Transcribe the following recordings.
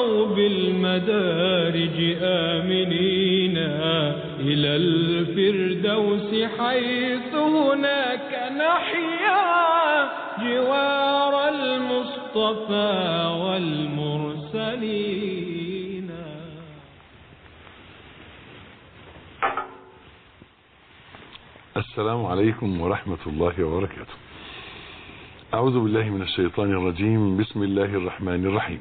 أو بالمدارج آمنين إلى الفردوس حيث هناك نحيا جوار المصطفى والمرسلين. السلام عليكم ورحمة الله وبركاته. أعوذ بالله من الشيطان الرجيم. بسم الله الرحمن الرحيم.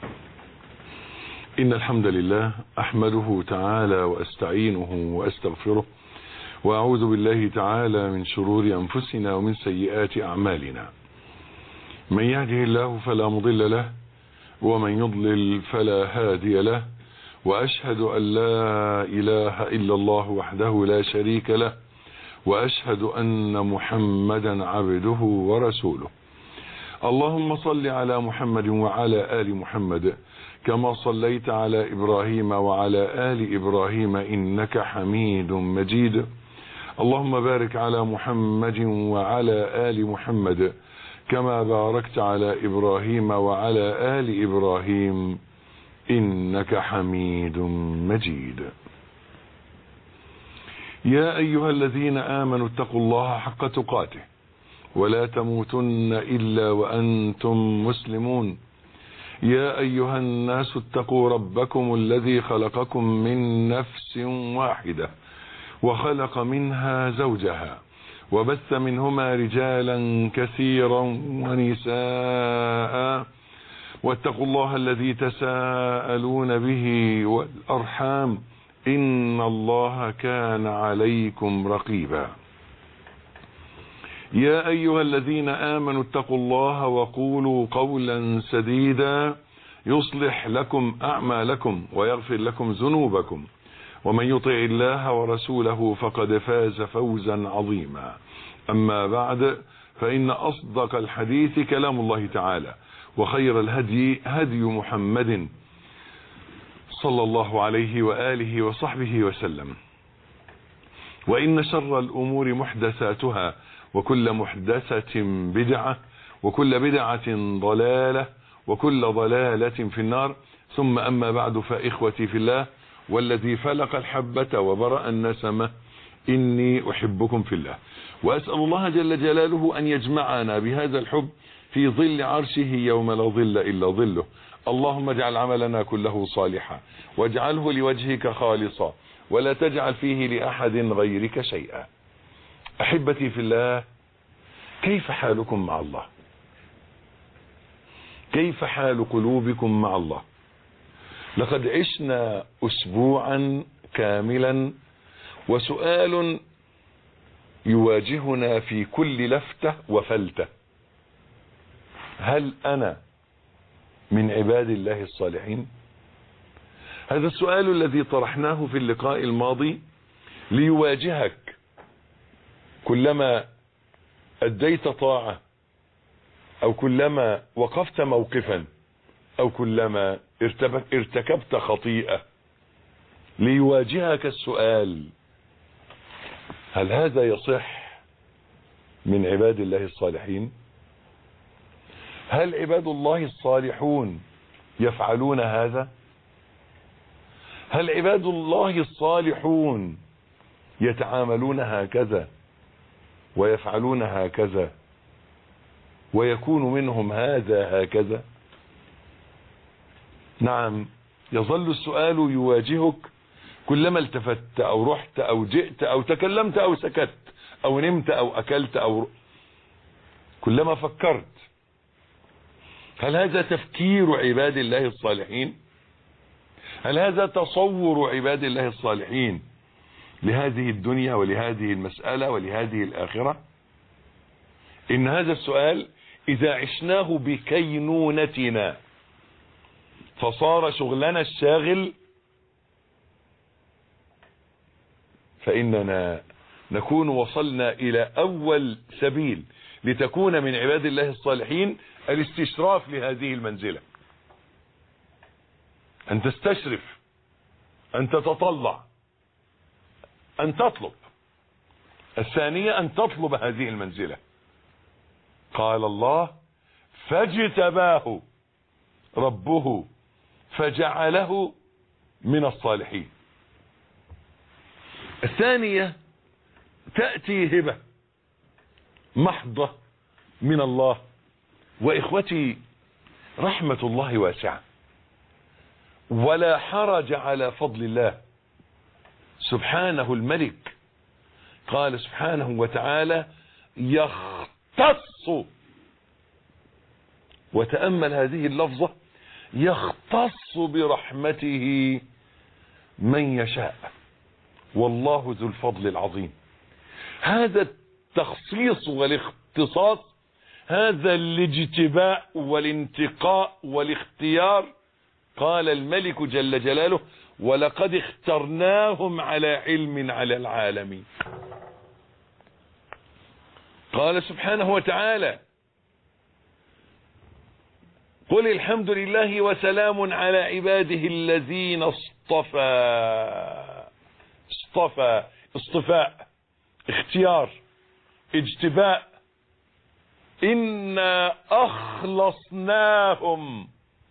إن الحمد لله أحمده تعالى وأستعينه وأستغفره، وأعوذ بالله تعالى من شرور أنفسنا ومن سيئات أعمالنا. من يهده الله فلا مضل له، ومن يضلل فلا هادي له، وأشهد أن لا إله إلا الله وحده لا شريك له، وأشهد أن محمدا عبده ورسوله. اللهم صل على محمد وعلى آل محمد كما صليت على إبراهيم وعلى آل إبراهيم إنك حميد مجيد. اللهم بارك على محمد وعلى آل محمد كما باركت على إبراهيم وعلى آل إبراهيم إنك حميد مجيد. يا أيها الذين آمنوا اتقوا الله حق تقاته ولا تموتن إلا وأنتم مسلمون. يا أيها الناس اتقوا ربكم الذي خلقكم من نفس واحدة وخلق منها زوجها وبث منهما رجالا كثيرا ونساء، واتقوا الله الذي تساءلون به والأرحام إن الله كان عليكم رقيبا. يا أيها الذين آمنوا اتقوا الله وقولوا قولا سديدا يصلح لكم أعمالكم ويغفر لكم ذنوبكم، ومن يطع الله ورسوله فقد فاز فوزا عظيما. أما بعد، فإن أصدق الحديث كلام الله تعالى، وخير الهدي هدي محمد صلى الله عليه وآله وصحبه وسلم. وإن شر الأمور محدثاتها، وكل محدثة بدعة، وكل بدعة ضلالة، وكل ضلالة في النار. ثم أما بعد، فإخوتي في الله والذي فلق الحبة وبرأ النسمة، إني أحبكم في الله، وأسأل الله جل جلاله أن يجمعنا بهذا الحب في ظل عرشه يوم لا ظل إلا ظله. اللهم اجعل عملنا كله صالحا، واجعله لوجهك خالصا، ولا تجعل فيه لأحد غيرك شيئا. أحبتي في الله، كيف حالكم مع الله؟ كيف حال قلوبكم مع الله؟ لقد عشنا أسبوعا كاملا، وسؤال يواجهنا في كل لفتة وفلتة: هل أنا من عباد الله الصالحين؟ هذا السؤال الذي طرحناه في اللقاء الماضي ليواجهك كلما أديت طاعة، أو كلما وقفت موقفا، أو كلما ارتكبت خطيئة. ليواجهك السؤال: هل هذا يصح من عباد الله الصالحين؟ هل عباد الله الصالحون يفعلون هذا؟ هل عباد الله الصالحون يتعاملون هكذا ويفعلون هكذا ويكون منهم هذا هكذا؟ نعم، يظل السؤال يواجهك كلما التفت أو رحت أو جئت أو تكلمت أو سكت أو نمت أو أكلت أو كلما فكرت. هل هذا تفكير عباد الله الصالحين؟ هل هذا تصور عباد الله الصالحين لهذه الدنيا ولهذه المسألة ولهذه الآخرة؟ إن هذا السؤال إذا عشناه بكينونتنا فصار شغلنا الشاغل، فإننا نكون وصلنا إلى أول سبيل لتكون من عباد الله الصالحين: الاستشراف لهذه المنزلة، أن تستشرف، أن تتطلع، أن تطلب. الثانية أن تطلب هذه المنزلة. قال الله: فاجتباه ربه فجعله من الصالحين. الثانية تأتي هبة محضة من الله. وإخوتي رحمة الله واسعة ولا حرج على فضل الله سبحانه الملك. قال سبحانه وتعالى يختص، وتأمل هذه اللفظة، يختص برحمته من يشاء والله ذو الفضل العظيم. هذا التخصيص والاختصاص، هذا الاجتباء والانتقاء والاختيار، قال الملك جل جلاله ولقد اخترناهم على علم على العالمين. قال سبحانه وتعالى قل الحمد لله وسلام على عباده الذين اصطفى. اصطفاء، اختيار، اجتباء. إنا أخلصناهم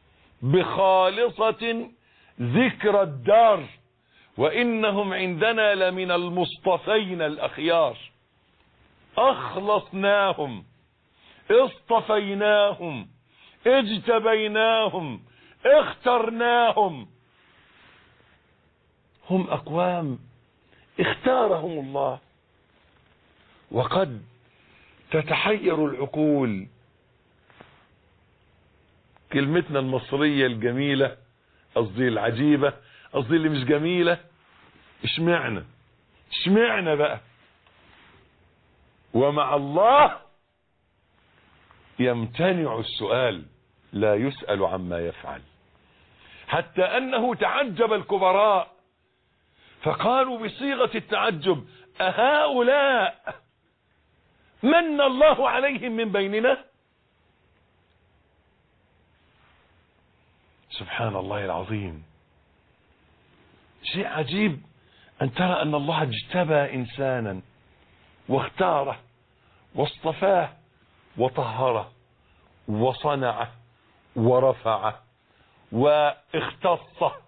بخالصة ذكر الدار وإنهم عندنا لمن المصطفين الأخيار. أخلصناهم، اصطفيناهم، اجتبيناهم، اخترناهم. هم أقوام اختارهم الله. وقد تتحير العقول. كلمتنا المصرية الجميلة، قصدي العجيبة، قصدي اللي مش جميلة، اشمعنا بقى. ومع الله يمتنع السؤال، لا يسأل عما يفعل. حتى أنه تعجب الكبراء فقالوا بصيغة التعجب أهؤلاء من الله عليهم من بيننا؟ سبحان الله العظيم. شيء عجيب أن ترى أن الله اجتبى إنسانا واختاره واصطفاه وطهره وصنعه ورفعه واختصه.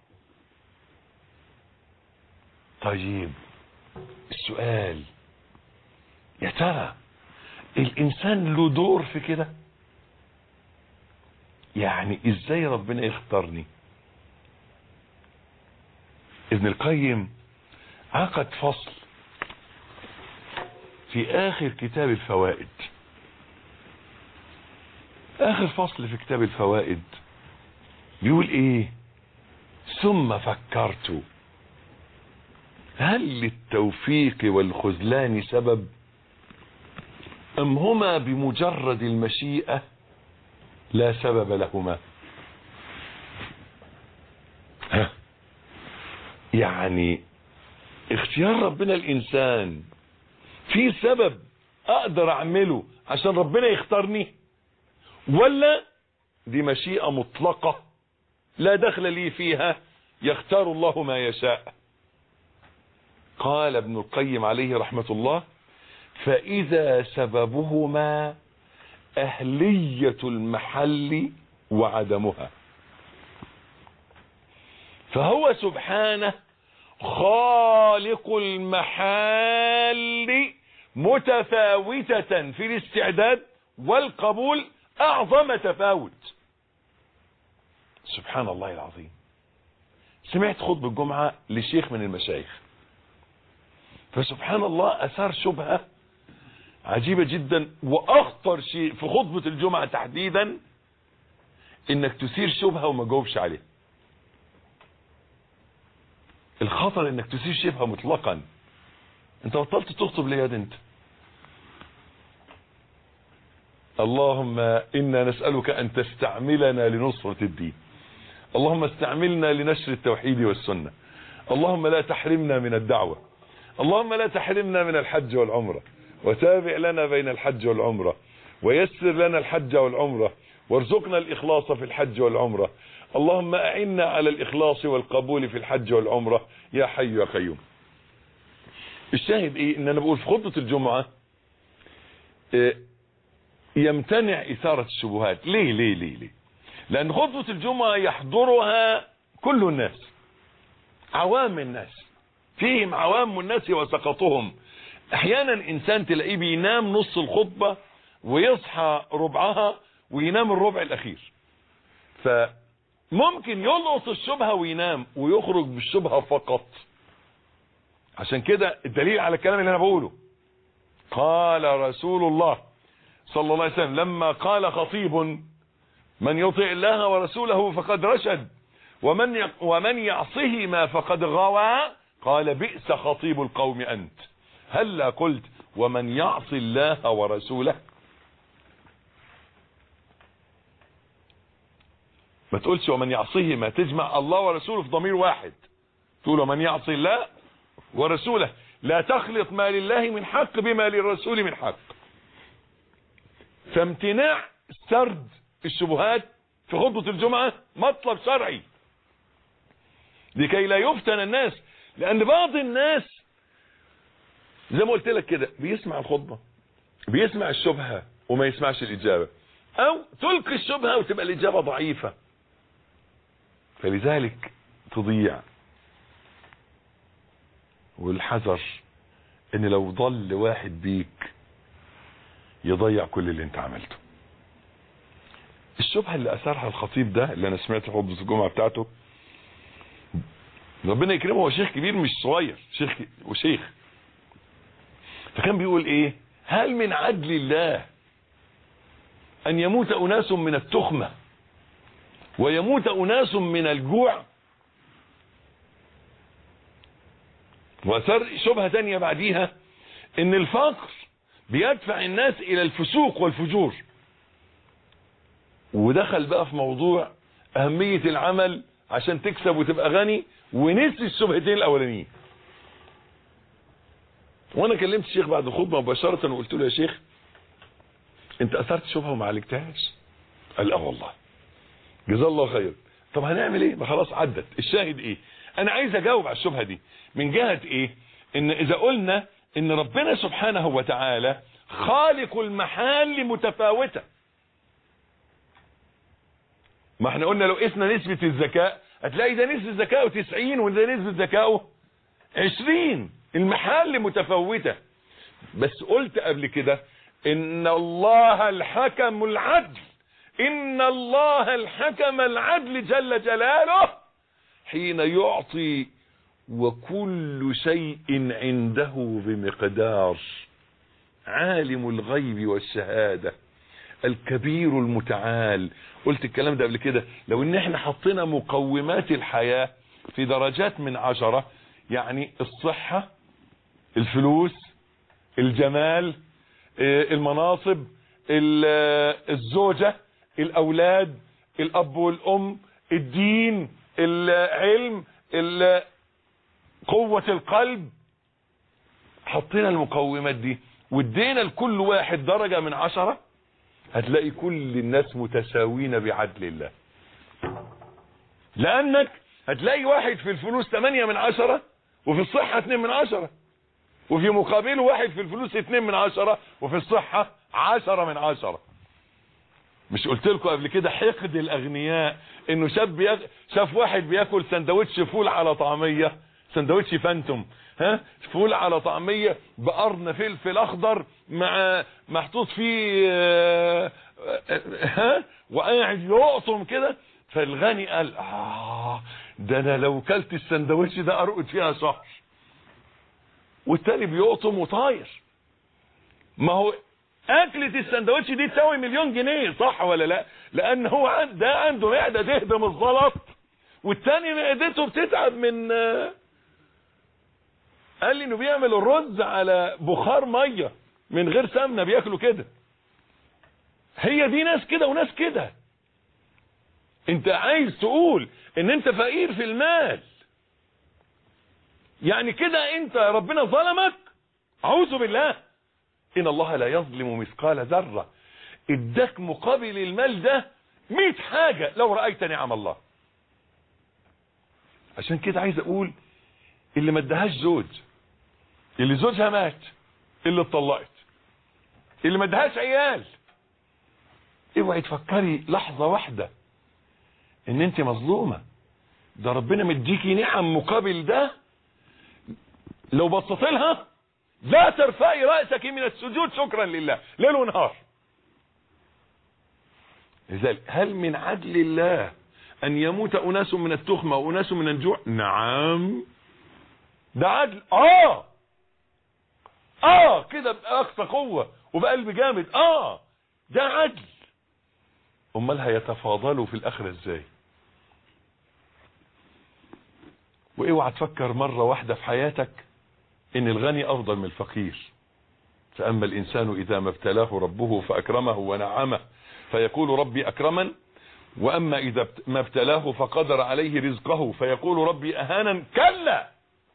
طيب السؤال، يا ترى الإنسان له دور في كده؟ يعني إزاي ربنا يختارني؟ ابن القيم عقد فصل في آخر كتاب الفوائد. آخر فصل في كتاب الفوائد بيقول إيه؟ ثم فكرت هل للتوفيق والخذلان سبب أم هما بمجرد المشيئة لا سبب لهما؟ يعني اختيار ربنا الإنسان في سبب أقدر أعمله عشان ربنا يختارني، ولا دي مشيئة مطلقة لا دخل لي فيها، يختار الله ما يشاء؟ قال ابن القيم عليه رحمة الله فإذا سببهما أهلية المحل وعدمها فهو سبحانه خالق المحال متفاوتة في الاستعداد والقبول أعظم تفاوت. سبحان الله العظيم. سمعت خطبة الجمعة لشيخ من المشايخ، فسبحان الله أثار شبهة عجيبة جدا. وأخطر شيء في خطبة الجمعة تحديدا إنك تثير شبهة وما جاوبش عليها. الخطر إنك تثير شبهة مطلقا. أنت بطلت تخطب ليه يا انت؟ اللهم إنا نسألك أن تستعملنا لنصرة الدين. اللهم استعملنا لنشر التوحيد والسنة. اللهم لا تحرمنا من الدعوة. اللهم لا تحرمنا من الحج والعمرة، وتابع لنا بين الحج والعمرة، ويسر لنا الحج والعمرة، وارزقنا الإخلاص في الحج والعمرة. اللهم أعنا على الإخلاص والقبول في الحج والعمرة يا حي يا قيوم. الشاهد إيه؟ إن أنا بقول في خطبة الجمعة يمتنع إثارة الشبهات. ليه؟ لأن خطبة الجمعة يحضرها كل الناس، عوام الناس، فيهم عوام الناس وسقطهم. احيانا انسان تلاقيه بينام نص الخطبة ويصحى ربعها وينام الربع الاخير، فممكن يلقط الشبهة وينام ويخرج بالشبهة فقط. عشان كده الدليل على الكلام اللي انا بقوله، قال رسول الله صلى الله عليه وسلم لما قال خطيب: من يطع الله ورسوله فقد رشد ومن يعصهما فقد غوى، قال: بئس خطيب القوم أنت. هلا قلت ومن يعص الله ورسوله؟ ما تقولش ومن يعصهما، تجمع الله ورسوله في ضمير واحد، تقول ومن يعص الله ورسوله، لا تخلط ما لله من حق بما للرسول من حق. فامتناع سرد الشبهات في خطبة الجمعة مطلب شرعي لكي لا يفتن الناس. لأن بعض الناس زي ما قلت لك كده بيسمع الخطبة، بيسمع الشبهة وما يسمعش الإجابة، أو تلقي الشبهة وتبقى الإجابة ضعيفة، فلذلك تضيع. والحذر ان لو ضل واحد بيك يضيع كل اللي انت عملته. الشبهة اللي اثرها الخطيب ده اللي انا سمعت في خطبة الجمعة بتاعته، ربنا يكرمه، هو شيخ كبير مش صغير، شيخ. فكان بيقول ايه: هل من عدل الله ان يموت اناس من التخمة ويموت اناس من الجوع؟ وأثر شبهة تانية بعديها ان الفقر بيدفع الناس الى الفسوق والفجور، ودخل بقى في موضوع اهمية العمل عشان تكسب وتبقى غني، ونسي الشبهتين الاولانيين. وانا كلمت الشيخ بعد الخطبة مباشرة وقلت له: يا شيخ انت اثرت شبهة وما عالجتهاش؟ قال: اه والله. جزاه الله خير. طب هنعمل ايه؟ ما خلاص عدت. الشاهد ايه؟ انا عايز اجاوب على الشبهة دي من جهة ايه؟ ان اذا قلنا ان ربنا سبحانه وتعالى خالق المحال متفاوتة، ما احنا قلنا لو قسنا نسبة الذكاء هتلاقي ده نسبة ذكائه 90 وده نسبة ذكائه 20. المحال متفاوتة. بس قلت قبل كده ان الله الحكم العدل، ان الله الحكم العدل جل جلاله حين يعطي وكل شيء عنده بمقدار، عالم الغيب والشهادة الكبير المتعال. قلت الكلام ده قبل كده. لو ان احنا حطينا مقومات الحياة في درجات من 10، يعني الصحة، الفلوس، الجمال، المناصب، الزوجة، الاولاد، الاب والام، الدين، العلم، قوة القلب، حطينا المقومات دي وادينا لكل واحد درجة من 10، هتلاقي كل الناس متساوين بعدل الله. لانك هتلاقي واحد في الفلوس 8 من 10 وفي الصحة 2 من 10، وفي مقابله واحد في الفلوس 2 من 10 وفي الصحة 10 من 10. مش قلت لكم قبل كده حقد الاغنياء انه شاف واحد بياكل سندوتش فول على طعمية، سندوتش فانتوم، فول على طعمية بقرن فلفل اخضر مع محطوط فيه وقاعد يقطم كده، فالغني قال: ده انا لو كلت السندوتش ده ارقد فيها شهر. والتاني بيقطم وطاير. ما هو اكلة السندوتش دي تساوي $1,000,000 جنيه، صح ولا لا؟ لان هو ده عنده معدة تهضم الزلط، والتاني معدته بتتعب من قال لي انه بيعمل الرز على بخار مية من غير سمنة، بياكلوا كده. هي دي ناس كده وناس كده. انت عايز تقول ان انت فقير في المال، يعني كده انت ربنا ظلمك؟ اعوذ بالله. ان الله لا يظلم مثقال ذرة. اداك مقابل المال ده 100 حاجة لو رأيت نعم الله. عشان كده عايز اقول اللي ما ادهاش زوج، اللي زوجها مات، اللي اتطلقت، اللي ما ادهاش عيال، اوعي تفكري لحظة واحدة ان انت مظلومة، ده ربنا مديكي نعم مقابل ده، لو بصت لها لا ترفعي رأسك من السجود شكرا لله ليل ونهار. لذلك هل من عدل الله ان يموت اناس من التخمة واناس من الجوع؟ نعم ده عدل. كده بأقصى قوة وبقلب جامد. ده عدل. امال هيتفاضلوا في الاخرة ازاي؟ واوعى تفكر مرة واحدة في حياتك ان الغني افضل من الفقير. فاما الانسان اذا ما ابتلاه ربه فاكرمه ونعمه فيقول ربي اكرمن، واما اذا ما ابتلاه فقدر عليه رزقه فيقول ربي اهانا. كلا،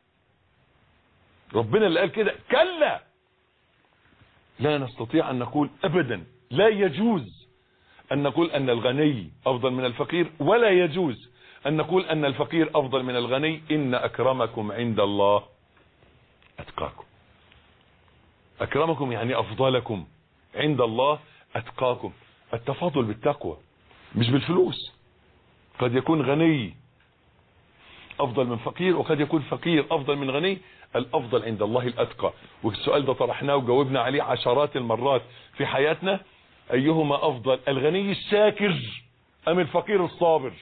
ربنا اللي قال كده. كلا، لا نستطيع ان نقول ابدا، لا يجوز ان نقول ان الغني افضل من الفقير، ولا يجوز ان نقول ان الفقير افضل من الغني. ان اكرمكم عند الله اتقاكم. اكرمكم يعني افضلكم عند الله اتقاكم. التفاضل بالتقوى مش بالفلوس. قد يكون غني افضل من فقير، وقد يكون فقير افضل من غني. الافضل عند الله الاتقى. والسؤال ده طرحناه وجاوبنا عليه عشرات المرات في حياتنا. ايهما افضل، الغني الشاكر ام الفقير الصابر؟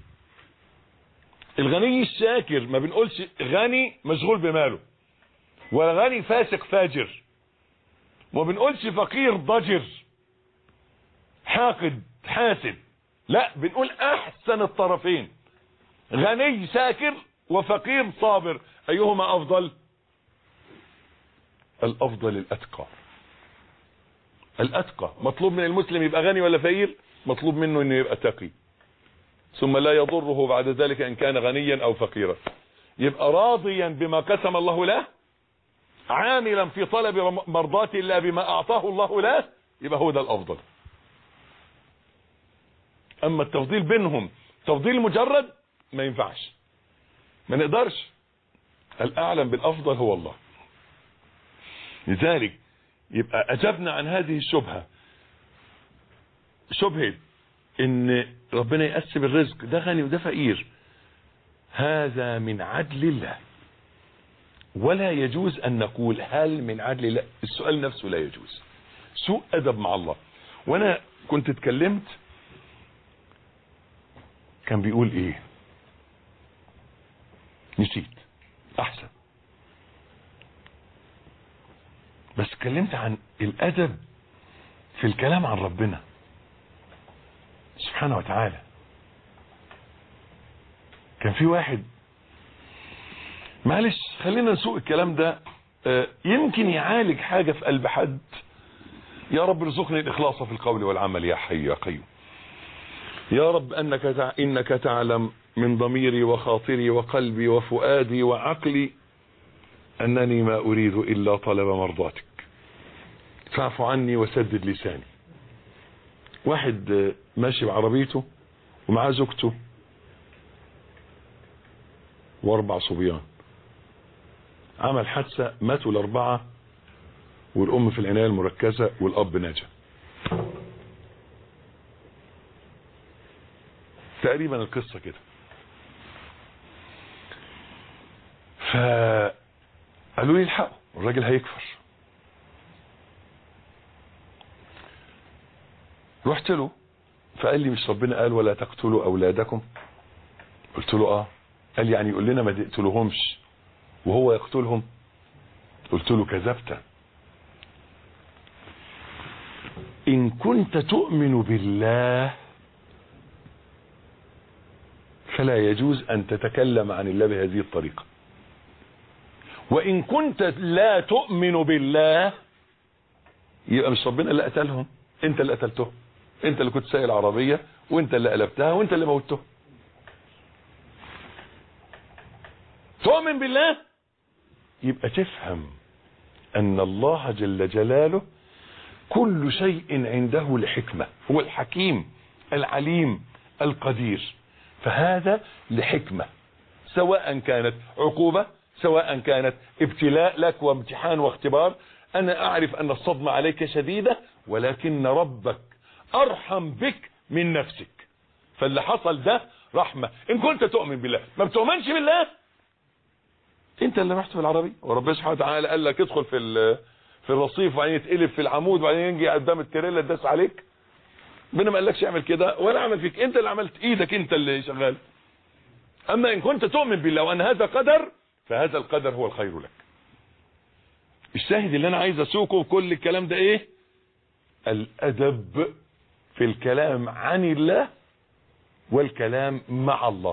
الغني الشاكر ما بنقولش غني مشغول بماله، ولا غني فاسق فاجر، وما بنقولش فقير ضجر حاقد حاسد. لا، بنقول احسن الطرفين، غني شاكر وفقير صابر. ايهما افضل؟ الافضل الاتقى. الاتقى. مطلوب من المسلم يبقى غني ولا فقير؟ مطلوب منه انه يبقى تقي، ثم لا يضره بعد ذلك ان كان غنيا او فقيرا. يبقى راضيا بما قسم الله له، عاملا في طلب مرضات الله بما اعطاه الله له، يبقى هو ده الافضل. اما التفضيل بينهم تفضيل مجرد ما ينفعش، ما نقدرش. الاعلم بالافضل هو الله. لذلك يبقى اجبنا عن هذه الشبهة، شبهة ان ربنا يقسم الرزق، ده غني وده فقير. هذا من عدل الله، ولا يجوز ان نقول هل من عدل الله. السؤال نفسه لا يجوز، سوء ادب مع الله. وانا كنت اتكلمت، كان بيقول ايه نسيت، احسن، بس اتكلمت عن الادب في الكلام عن ربنا سبحانه وتعالى. كان في واحد، معلش خلينا نسوق الكلام ده، يمكن يعالج حاجة في قلب حد. يا رب ارزقني الاخلاص في القول والعمل يا حي يا قيوم. يا رب انك تعلم من ضميري وخاطري وقلبي وفؤادي وعقلي انني ما اريد الا طلب مرضاتك، فاعف عني وسدد لساني. واحد ماشي بعربيته ومعاه زوجته واربع صبيان، عمل حادثة، ماتوا الاربعة، والام في العناية المركزة والاب نجا. تقريبا القصة كده. فقالوا لي الحقوا الراجل هيكفر. رحت له فقال لي مش ربنا قال ولا تقتلوا اولادكم؟ قلت له قال لي يعني يقول لنا ما تقتلوهمش وهو يقتلهم؟ قلت له كذبت. ان كنت تؤمن بالله فلا يجوز ان تتكلم عن الله بهذه الطريقة، وان كنت لا تؤمن بالله يبقى مش ربنا اللي قتلهم، انت اللي قتلتهم، انت اللي كنت سايق العربية وانت اللي قلبتها وانت اللي موتته. تؤمن بالله يبقى تفهم ان الله جل جلاله كل شيء عنده لحكمة، هو الحكيم العليم القدير، فهذا لحكمة، سواء كانت عقوبة سواء كانت ابتلاء لك وامتحان واختبار. انا اعرف ان الصدمة عليك شديدة، ولكن ربك ارحم بك من نفسك، فاللي حصل ده رحمة. ان كنت تؤمن بالله. ما بتؤمنش بالله انت اللي رحت في العربية، وربنا سبحانه وتعالى قال لك ادخل في الرصيف وبعدين يتقلب في العمود وبعدين يجي قدام التريلا تداس عليك. ربنا ما قالكش اعمل كده ولا عمل فيك، انت اللي عملت، ايدك انت اللي شغال. اما ان كنت تؤمن بالله وان هذا قدر فهذا القدر هو الخير لك. الشاهد اللي انا عايز اسوقه كل الكلام ده ايه؟ الادب في الكلام عن الله والكلام مع الله.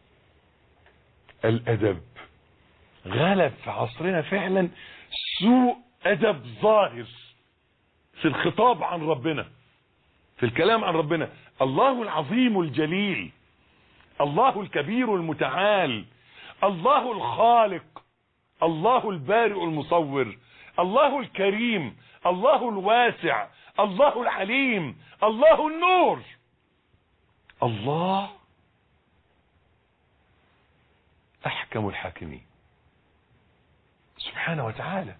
الادب غلب في عصرنا فعلا سوء ادب ظاهر في الخطاب عن ربنا، في الكلام عن ربنا. الله العظيم الجليل، الله الكبير المتعال، الله الخالق، الله البارئ المصور، الله الكريم، الله الواسع، الله العليم، الله النور. الله أحكم الحاكمين سبحانه وتعالى.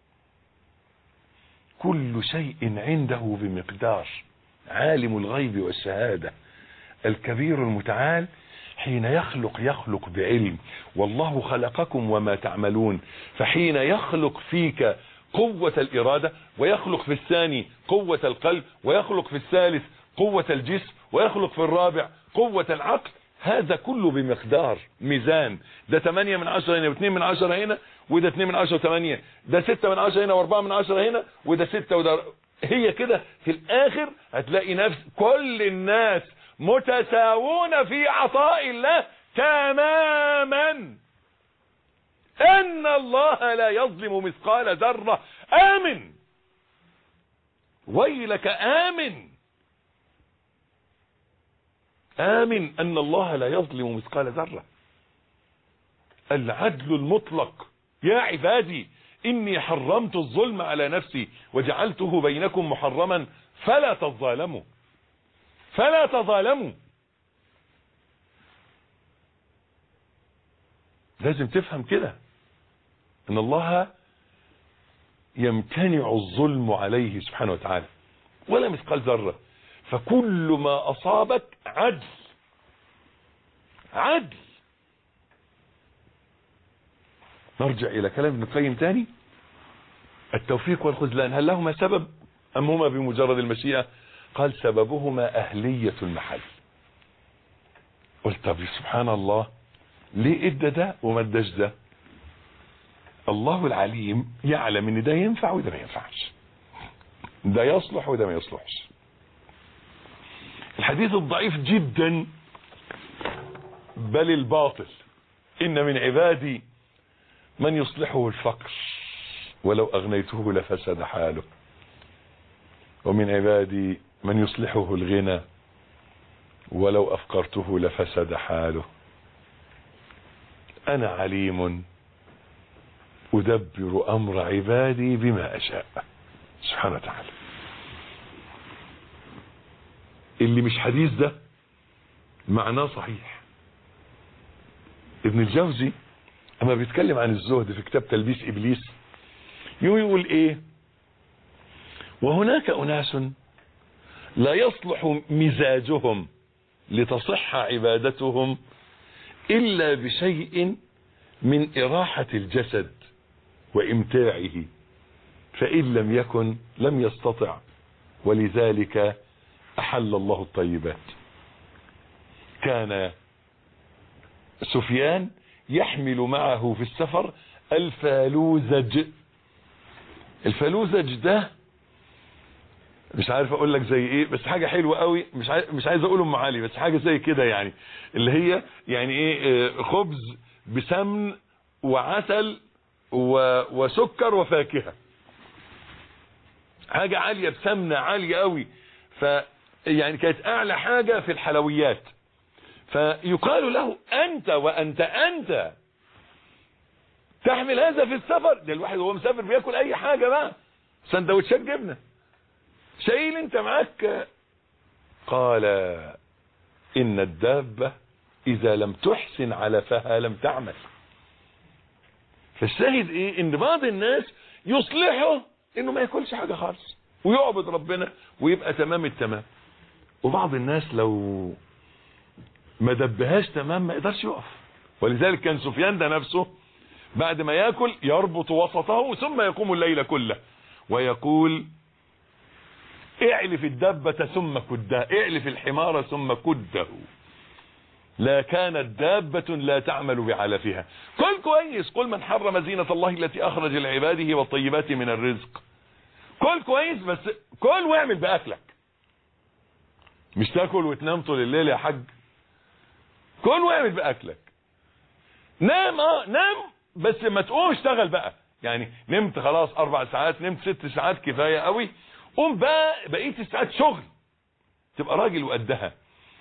كل شيء عنده بمقدار. عالم الغيب والشهادة الكبير المتعال حين يخلق بعلم. والله خلقكم وما تعملون. فحين يخلق فيك قوة الإرادة، ويخلق في الثاني قوة القلب، ويخلق في الثالث قوة الجسم، ويخلق في الرابع قوة العقل، هذا كله بمقدار ميزان. ده 8 من 10 هنا، و2 من 10 هنا، وده 2 من 10 8، ده 6 من 10 هنا، و4 من 10 هنا، وده 6، وده هي كده. في الآخر هتلاقي نفس كل الناس متساوون في عطاء الله تماما. ان الله لا يظلم مثقال ذرة. آمن ويلك، آمن آمن أن الله لا يظلم مثقال ذرة. العدل المطلق. يا عبادي إني حرمت الظلم على نفسي وجعلته بينكم محرما فلا تظالموا، فلا تظالموا. لازم تفهم كده ان الله يمتنع الظلم عليه سبحانه وتعالى ولا مثقال ذرة. فكل ما اصابك عدل، عدل. نرجع الى كلام ابن القيم تاني. التوفيق والخذلان هل لهما سبب ام هما بمجرد المشيئة؟ قال سببهما اهلية المحل. قلت طب سبحان الله، ليه ادى ده وما اداش ده؟ الله العليم يعلم ان ده ينفع وده ما ينفعش، ده يصلح وده ما يصلحش. الحديث الضعيف جدا بل الباطل: ان من عبادي من يصلحه الفقر ولو اغنيته لفسد حاله، ومن عبادي من يصلحه الغنى ولو افقرته لفسد حاله. انا عليم أدبر أمر عبادي بما أشاء سبحانه وتعالى. اللي مش حديث ده معناه صحيح. ابن الجوزي اما بيتكلم عن الزهد في كتاب تلبيس إبليس يقول ايه: وهناك أناس لا يصلح مزاجهم لتصح عبادتهم إلا بشيء من إراحة الجسد وإمتاعه، فإن لم يكن لم يستطع، ولذلك أحل الله الطيبات. كان سفيان يحمل معه في السفر الفالوزج. الفالوزج ده مش عارف اقول لك زي ايه، بس حاجة حلوة قوي، مش عايز اقول ام علي، بس حاجة زي كده يعني، اللي هي يعني ايه، خبز بسمن وعسل وسكر وفاكهة، حاجة عالية بسمنة عالية قوي، يعني كانت اعلى حاجة في الحلويات. فيقال له: انت وانت تحمل هذا في السفر؟ ده الواحد وهو مسافر بياكل اي حاجة بقى، سندوتشات جبنة، شايل انت معاك. قال: ان الدابة اذا لم تحسن علفها لم تعمل. فالشاهد ايه؟ ان بعض الناس يصلحه انه ما ياكلش حاجة خالص ويعبد ربنا ويبقى تمام التمام، وبعض الناس لو ما دبهاش تمام ما يقدرش يقف. ولذلك كان سفيان ده نفسه بعد ما ياكل يربط وسطه ثم يقوم الليل كله ويقول اعلف الدبة ثم كدها، اعلف الحمار ثم كده، لا كانت دابة لا تعمل بعلفها. قل كويس، قل من حرم زينة الله التي اخرج لعباده والطيبات من الرزق. قل كويس بس كل واعمل باكلك، مش تاكل وتنام طول الليل يا حاج. كل واعمل باكلك، نام نام بس ما تقوم اشتغل بقى. يعني نمت خلاص 4 ساعات، نمت 6 ساعات كفاية قوي، قوم بقى بقية الساعات شغل، تبقى راجل وقدها.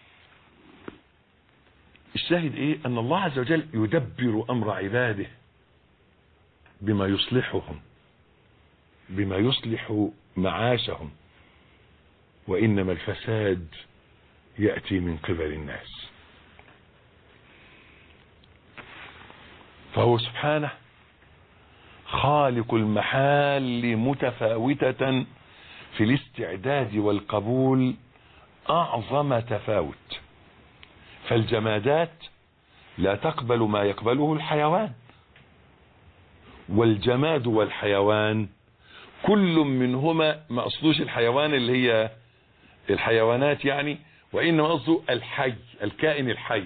الشاهد ايه؟ ان الله عز وجل يدبر امر عباده بما يصلحهم، بما يصلح معاشهم، وانما الفساد يأتي من قبل الناس. فهو سبحانه خالق المحال متفاوتة في الاستعداد والقبول اعظم تفاوت. فالجمادات لا تقبل ما يقبله الحيوان، والجماد والحيوان كل منهما، ما اقصدوش الحيوان اللي هي الحيوانات يعني، وانما قصده الحي، الكائن الحي.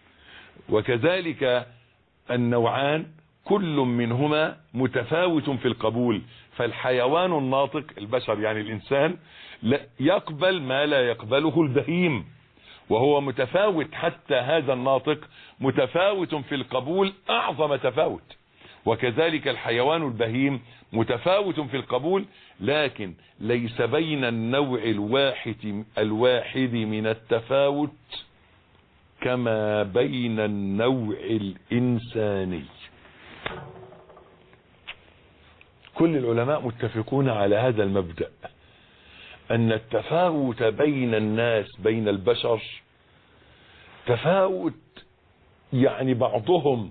وكذلك النوعان كل منهما متفاوت في القبول. فالحيوان الناطق البشر يعني الانسان لا يقبل ما لا يقبله البهيم، وهو متفاوت، حتى هذا الناطق متفاوت في القبول اعظم تفاوت. وكذلك الحيوان البهيم متفاوت في القبول، لكن ليس بين النوع الواحد من التفاوت كما بين النوع الإنساني. كل العلماء متفقون على هذا المبدأ، أن التفاوت بين الناس بين البشر تفاوت، يعني بعضهم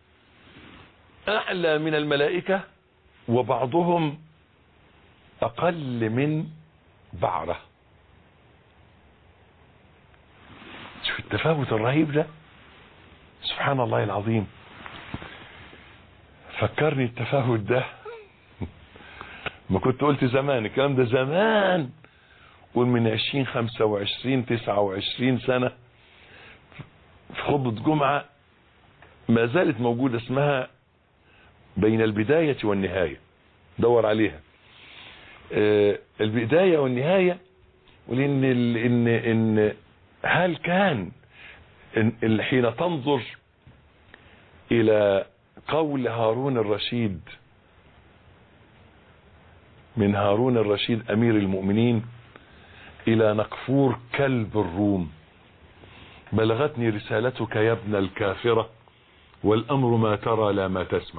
أعلى من الملائكة وبعضهم أقل من بعرة. شوف التفاوت الرهيب ده، سبحان الله العظيم. فكرني التفاوت ده ما كنت قلت زمان الكلام ده زمان، قول من 20 25 29 سنة، في خطبة جمعة ما زالت موجودة، اسمها بين البداية والنهاية، دور عليها. البداية والنهاية، ولأن إن هل كان حين تنظر إلى قول هارون الرشيد، من هارون الرشيد أمير المؤمنين إلى نقفور كلب الروم: بلغتني رسالتك يا ابن الكافرة والأمر ما ترى لا ما تسمع.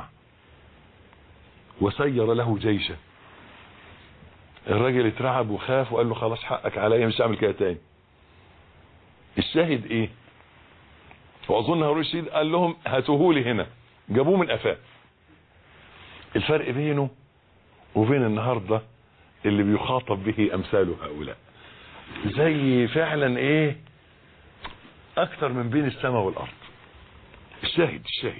وسير له جيشا. الراجل اترعب وخاف وقال له خلاص حقك عليا، مش هعمل كده تاني. الشاهد ايه؟ واظن هارون الرشيد قال لهم هاتوهولي هنا، جابوه من قفاه. الفرق بينه وبين النهارده اللي بيخاطب به امثال هؤلاء زي فعلا ايه، اكتر من بين السماء والارض. الشاهد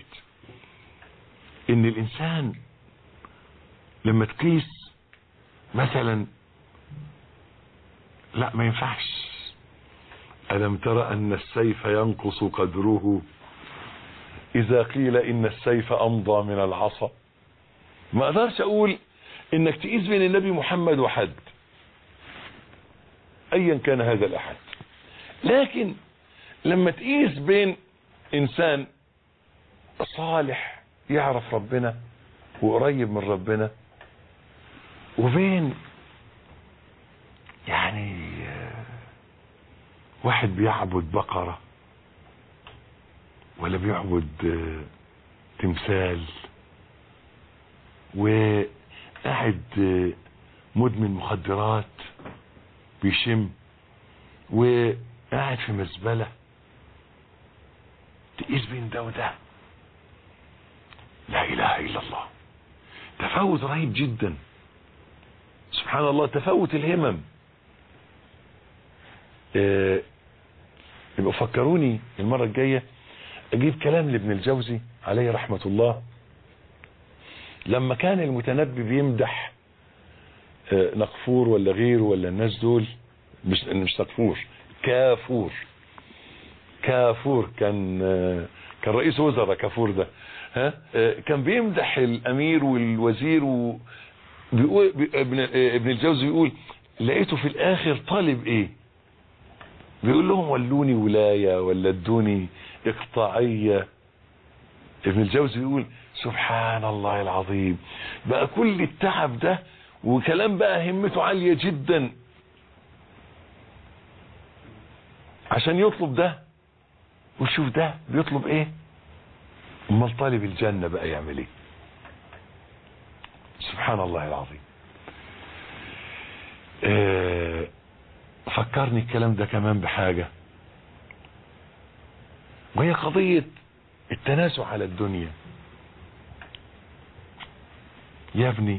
ان الانسان لما تقيس مثلا، لا ما ينفعش، ألم ترى أن السيف ينقص قدره إذا قيل إن السيف أمضى من العصا. ما أقدرش أقول إنك تقيس بين النبي محمد وحد أيا كان هذا الأحد، لكن لما تقيس بين إنسان صالح يعرف ربنا وقريب من ربنا، وبين يعني واحد بيعبد بقرة ولا بيعبد تمثال، وقاعد مدمن مخدرات بيشم، وقاعد في مزبلة، تقيس بين ده وده، لا اله الا الله. تفاوت رهيب جدا، سبحان الله. تفاوت الهمم. يبقى فكروني المرة الجاية اجيب كلام لابن الجوزي عليه رحمة الله، لما كان المتنبي بيمدح نقفور ولا غيره ولا الناس دول، مش نقفور، كافور كان رئيس وزراء كافور ده، كان بيمدح الامير والوزير بيقول ابن الجوزي بيقول لقيته في الاخر طالب ايه؟ بيقول لهم ولوني ولاية ولا ادوني اقطاعية. ابن الجوزي بيقول سبحان الله العظيم، بقى كل التعب ده وكلام بقى همته عالية جدا عشان يطلب ده، وشوف ده بيطلب ايه. امال طالب الجنة بقى يعمل ايه؟ سبحان الله العظيم. فكرني الكلام ده كمان بحاجة، وهي قضية التناسع على الدنيا. يا ابني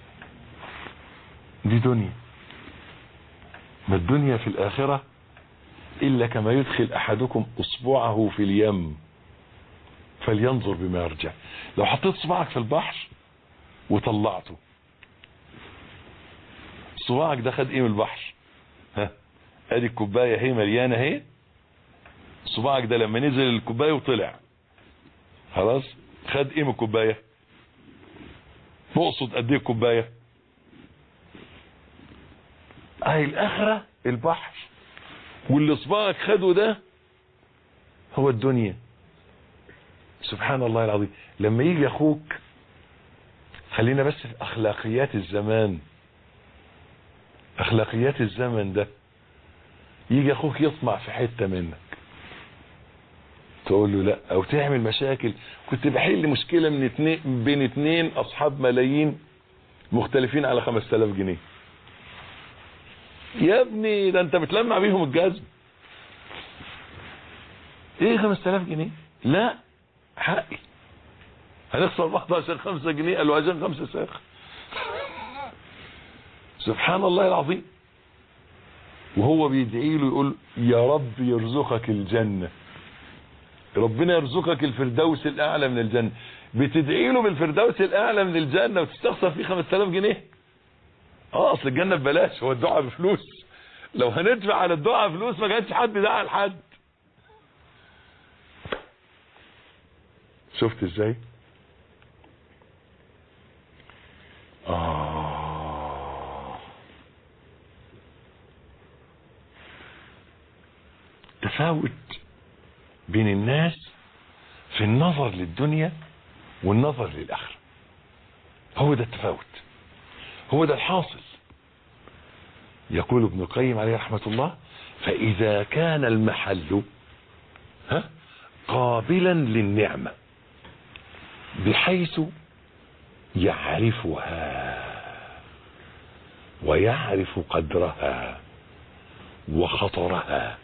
دي دنيا، ما الدنيا في الآخرة إلا كما يدخل أحدكم أصبعه في اليم فلينظر بما يرجع. لو حطيت صباعك في البحر وطلعته، صباعك ده خد ايه من البحر؟ ادي الكوبايه هي مليانه اهي، صباعك ده لما نزل الكوبايه وطلع خلاص خد ايه من الكوبايه؟ تقصد قد ايه الكوبايه؟ اهي الاخره البحر، واللي صباعك خده ده هو الدنيا. سبحان الله العظيم. لما يجي اخوك، خلينا بس في اخلاقيات الزمان، اخلاقيات الزمن ده، يجي اخوك يطمع في حتة منك تقول له لا، او تعمل مشاكل. كنت بحل مشكلة بين اتنين اصحاب ملايين مختلفين على 5000 جنيه. يا ابني ده انت بتلمع بيهم الجزم. ايه 5000 جنيه؟ لا حقي، هنخسر بعض عشان 5 جنيه. قالوا عشان 5 ساخ. سبحان الله العظيم. وهو بيدعي له يقول يا رب يرزقك الجنة، ربنا يرزقك الفردوس الاعلى من الجنة. بتدعي له بالفردوس الاعلى من الجنة وتستخسر فيه 5000 جنيه. اصل الجنة ببلاش، هو الدعاء بفلوس. لو هندفع على الدعاء فلوس ما كانش حد دعا لحد. شفت ازاي؟ تفاوت بين الناس في النظر للدنيا والنظر للآخرة. هو ده التفاوت، هو ده الحاصل. يقول ابن القيم عليه رحمة الله: فإذا كان المحل قابلا للنعمة بحيث يعرفها ويعرف قدرها وخطرها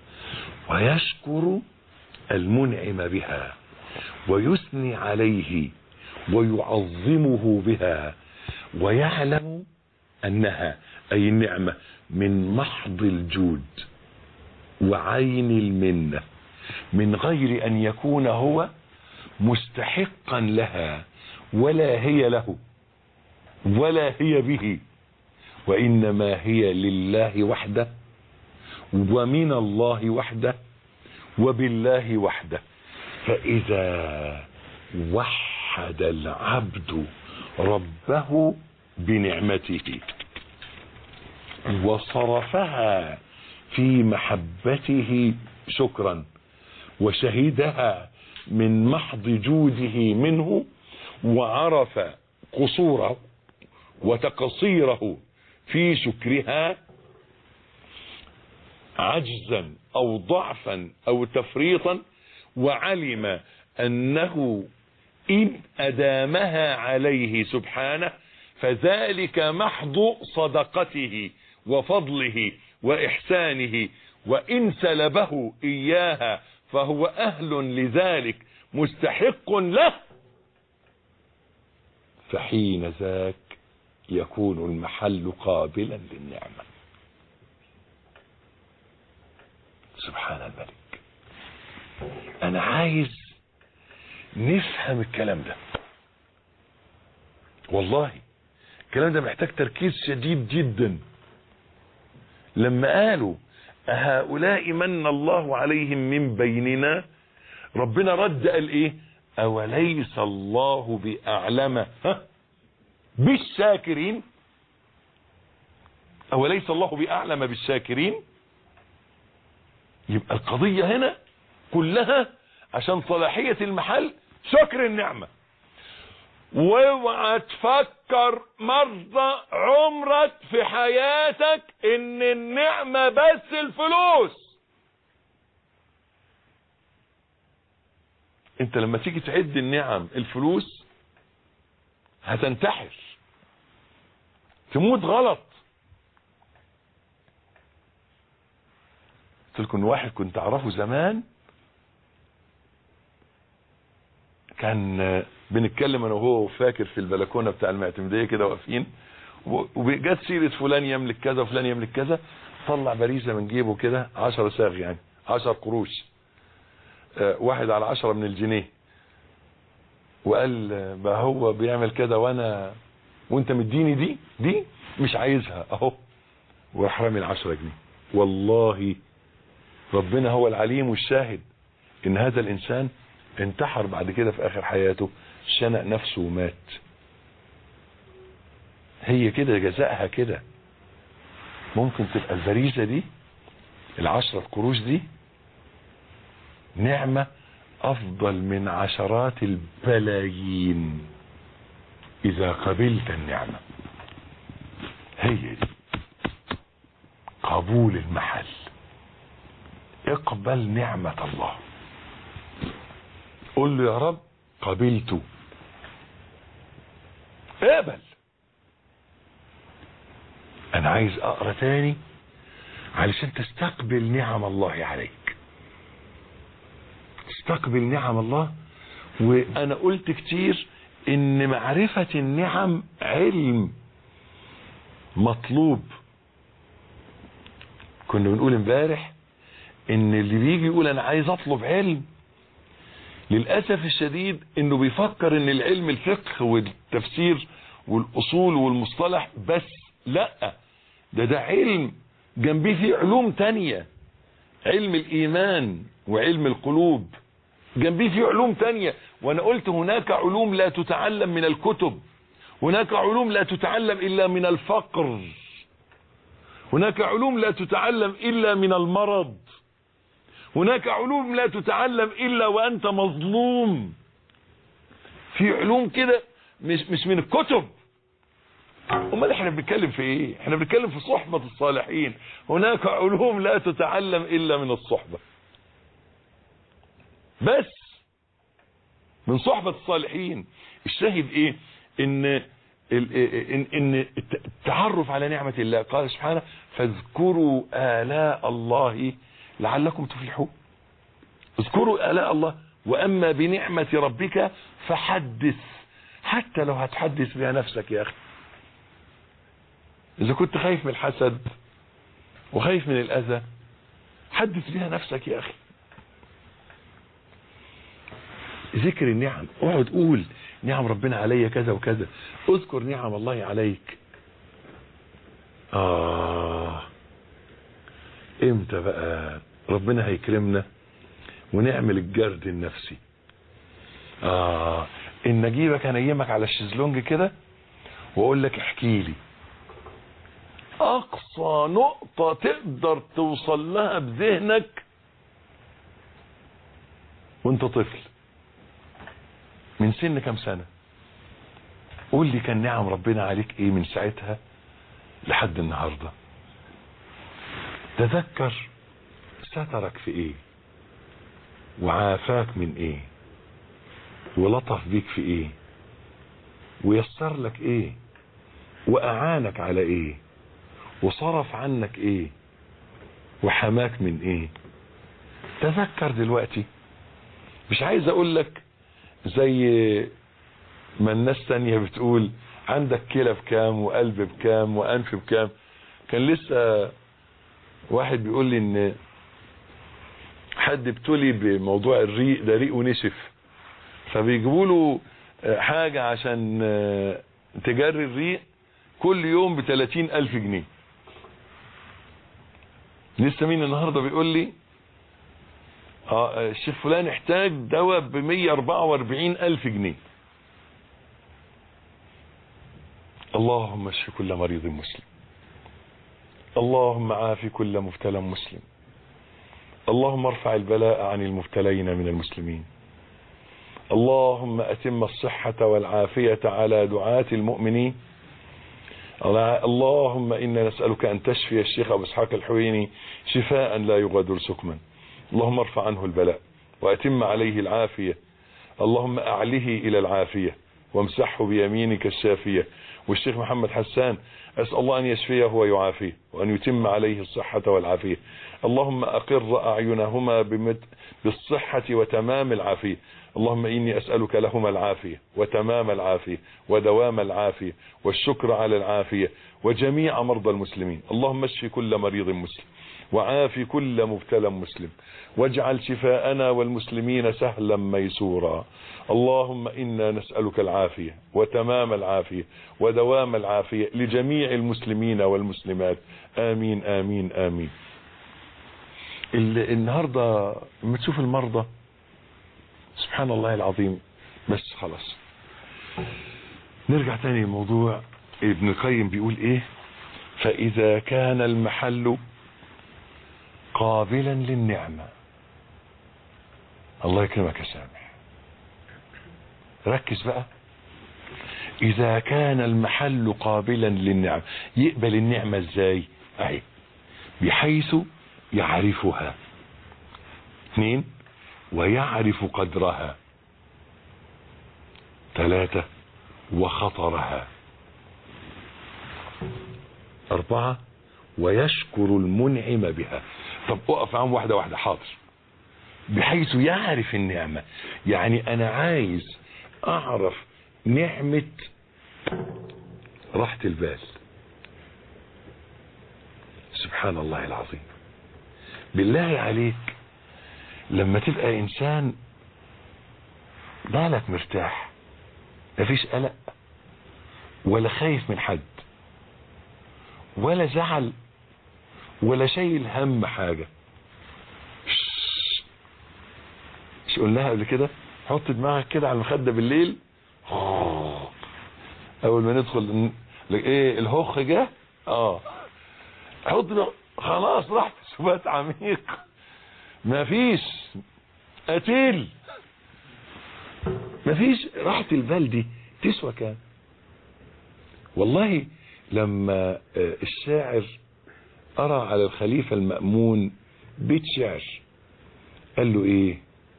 ويشكر المنعم بها ويثني عليه ويعظمه بها، ويعلم أنها أي النعمة من محض الجود وعين المنة من غير أن يكون هو مستحقا لها ولا هي له ولا هي به، وإنما هي لله وحده ومن الله وحده وبالله وحده. فإذا وحد العبد ربه بنعمته وصرفها في محبته شكرا وشهدها من محض جوده منه، وعرف قصوره وتقصيره في شكرها عجزا أو ضعفا أو تفريطا، وعلم أنه إن أدامها عليه سبحانه فذلك محض صدقته وفضله وإحسانه، وإن سلبه إياها فهو أهل لذلك مستحق له، فحين ذاك يكون المحل قابلا للنعمة. سبحان الملك. انا عايز نفهم الكلام ده، والله الكلام ده محتاج تركيز شديد جدا. لما قالوا هؤلاء من الله عليهم من بيننا، ربنا رد قال ايه؟ اوليس الله باعلم بالشاكرين؟ اوليس الله باعلم بالشاكرين؟ يبقى القضية هنا كلها عشان صلاحية المحل شكر النعمة. واوعى تفكر مرة عمرك في حياتك ان النعمة بس الفلوس. انت لما تيجي تعد النعم الفلوس هتنتحر، تموت غلط. قلت لكم واحد كنت اعرفه زمان، كان بنتكلم انا وهو فاكر في البلكونه بتاع المعتمديه كده واقفين، وجت سيره فلان يملك كذا وفلان يملك كذا، طلع باريزه من جيبه كده 10 صاغ، يعني 10 قروش، 1 على 10 من الجنيه، وقال بقى هو بيعمل كده وانت مديني دي مش عايزها اهو، وراح رامي ال10 جنيه. والله ربنا هو العليم والشاهد ان هذا الانسان انتحر بعد كده في اخر حياته، شنق نفسه ومات. هي كده جزائها كده. ممكن تبقى البريزة دي ال10 قروش دي نعمة افضل من عشرات البلايين اذا قبلت النعمة. هي دي قبول المحل. اقبل نعمة الله، قل له يا رب قبلته، اقبل. انا عايز اقرا تاني علشان تستقبل نعم الله عليك، تستقبل نعم الله. وانا قلت كتير ان معرفة النعم علم مطلوب. كنا بنقول امبارح ان اللي بيجي يقول انا عايز اطلب علم، للأسف الشديد انه بيفكر ان العلم الفقه والتفسير والاصول والمصطلح بس. لا، ده علم جنبيه فيه علوم تانية، علم الايمان وعلم القلوب جنبيه فيه علوم تانية. وانا قلت هناك علوم لا تتعلم من الكتب، هناك علوم لا تتعلم الا من الفقر، هناك علوم لا تتعلم الا من المرض، هناك علوم لا تتعلم الا وانت مظلوم. في علوم كده مش من الكتب. امال احنا بنتكلم في ايه؟ احنا بنتكلم في صحبة الصالحين. هناك علوم لا تتعلم الا من الصحبة، بس من صحبة الصالحين. الشاهد ايه؟ ان التعرف على نعمة الله. قال سبحانه فاذكروا آلاء الله لعلكم تفلحون. اذكروا آلاء الله، واما بنعمة ربك فحدث. حتى لو هتحدث بها نفسك يا اخي، اذا كنت خايف من الحسد وخايف من الاذى حدث بها نفسك يا اخي. ذكر النعم، اقعد قول نعم ربنا علي كذا وكذا، اذكر نعم الله عليك. امتى بقى ربنا هيكرمنا ونعمل الجرد النفسي؟ ان اجيبك انيمك على الشезлونج كده واقول لك احكي لي اقصى نقطة تقدر توصل لها بذهنك وانت طفل من سن كام سنة. قول لي كان نعم ربنا عليك ايه من ساعتها لحد النهاردة. تذكر سترك في ايه، وعافاك من ايه، ولطف بيك في ايه، ويسر لك ايه، واعانك على ايه، وصرف عنك ايه، وحماك من ايه. تذكر دلوقتي. مش عايز اقول لك زي ما الناس تانية بتقول عندك كلى بكام وقلب بكام وانف بكام. كان لسه واحد بيقول لي ان حد ابتلي بموضوع الريق ده، ريقه نشف، فبيجيبوا له حاجة عشان تجري الريق كل يوم ب30,000 جنيه. لسه مين النهاردة بيقول لي الشيخ فلان احتاج دواء ب144,000 جنيه. اللهم اشف كل مريض مسلم، اللهم عافي كل مبتلى مسلم، اللهم ارفع البلاء عن المبتلين من المسلمين، اللهم أتم الصحة والعافية على دعاة المؤمنين. اللهم إنا نسألك أن تشفي الشيخ أبو إسحاق الحويني شفاء لا يغادر سقما. اللهم ارفع عنه البلاء وأتم عليه العافية، اللهم أعله إلى العافية وامسحه بيمينك الشافية. والشيخ محمد حسان أسأل الله أن يشفيه ويعافيه وأن يتم عليه الصحة والعافية. اللهم أقر أعينهما بالصحة وتمام العافية. اللهم إني أسألك لهما العافية وتمام العافية ودوام العافية والشكر على العافية وجميع مرضى المسلمين. اللهم اشف كل مريض مسلم وعافي كل مبتلى مسلم واجعل شفاءنا والمسلمين سهلا ميسورا. اللهم إنا نسألك العافية وتمام العافية ودوام العافية لجميع المسلمين والمسلمات. آمين آمين آمين. النهاردة لما تشوف المرضى سبحان الله العظيم. بس خلاص نرجع تاني للموضوع. ابن القيم بيقول ايه؟ فإذا كان المحل قابلا للنعمة. الله يكرمك يا سامح، ركز بقى. إذا كان المحل قابلا للنعمة، يقبل النعمة ازاي؟ اهي بحيث يعرفها. 2 ويعرف قدرها. 3 وخطرها. 4 ويشكر المنعم بها. طب اقف عن واحدة واحدة. حاضر. بحيث يعرف النعمة، يعني انا عايز اعرف نعمة راحة البال. سبحان الله العظيم. بالله عليك لما تبقى انسان بالك مرتاح، مفيش قلق ولا خايف من حد ولا زعل ولا شايل هم حاجة. مش قلناها قبل كده؟ حط دماغك كده على المخدة بالليل، اول ما ندخل ايه الهخ جه حط خلاص راحت سبات عميق، مفيش قتيل، مفيش. راحة البال دي تسوى كام؟ والله لما الشاعر أرى على الخليفة المأمون بيت شعر قال له ايه؟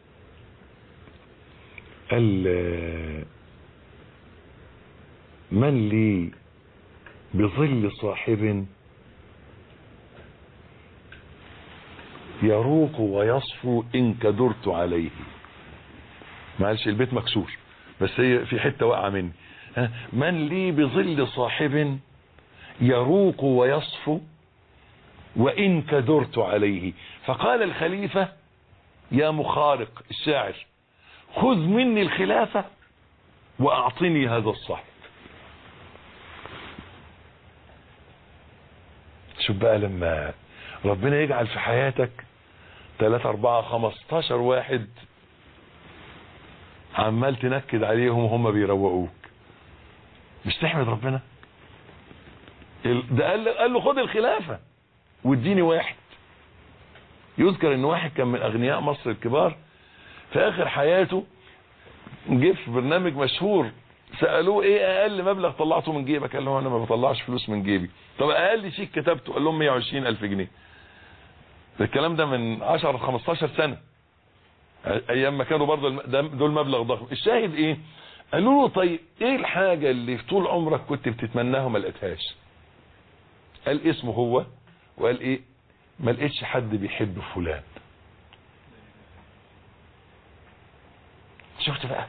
قال من لي بظل صاحب يروق ويصفو إن كدرت عليه. معلش البيت مكسور بس هي في حتة واقعة مني. من لي بظل صاحب يروق ويصفو وإن كدرت عليه. فقال الخليفة يا مخارق الشاعر خذ مني الخلافة وأعطني هذا الصاحب. شوف بقى لما ربنا يجعل في حياتك 3 4 15 واحد عمال تنكد عليهم وهم بيروقوك، مش تحمد ربنا؟ ده قال له خد الخلافة واديني واحد. يذكر ان واحد كان من اغنياء مصر الكبار في اخر حياته جه في برنامج مشهور سألوه ايه اقل مبلغ طلعته من جيبك؟ قال له انا ما بطلعش فلوس من جيبي. طب اقل شيك كتبته؟ قال لهم 120,000 جنيه. الكلام ده من 10 15 سنة ايام ما كانوا برضه دول مبلغ ضخم. الشاهد ايه؟ قالوا له طيب ايه الحاجة اللي في طول عمرك كنت بتتمناها وما لقيتهاش؟ قال اسمه هو، وقال ايه؟ ما لقيتش حد بيحب فلان. شفت بقى؟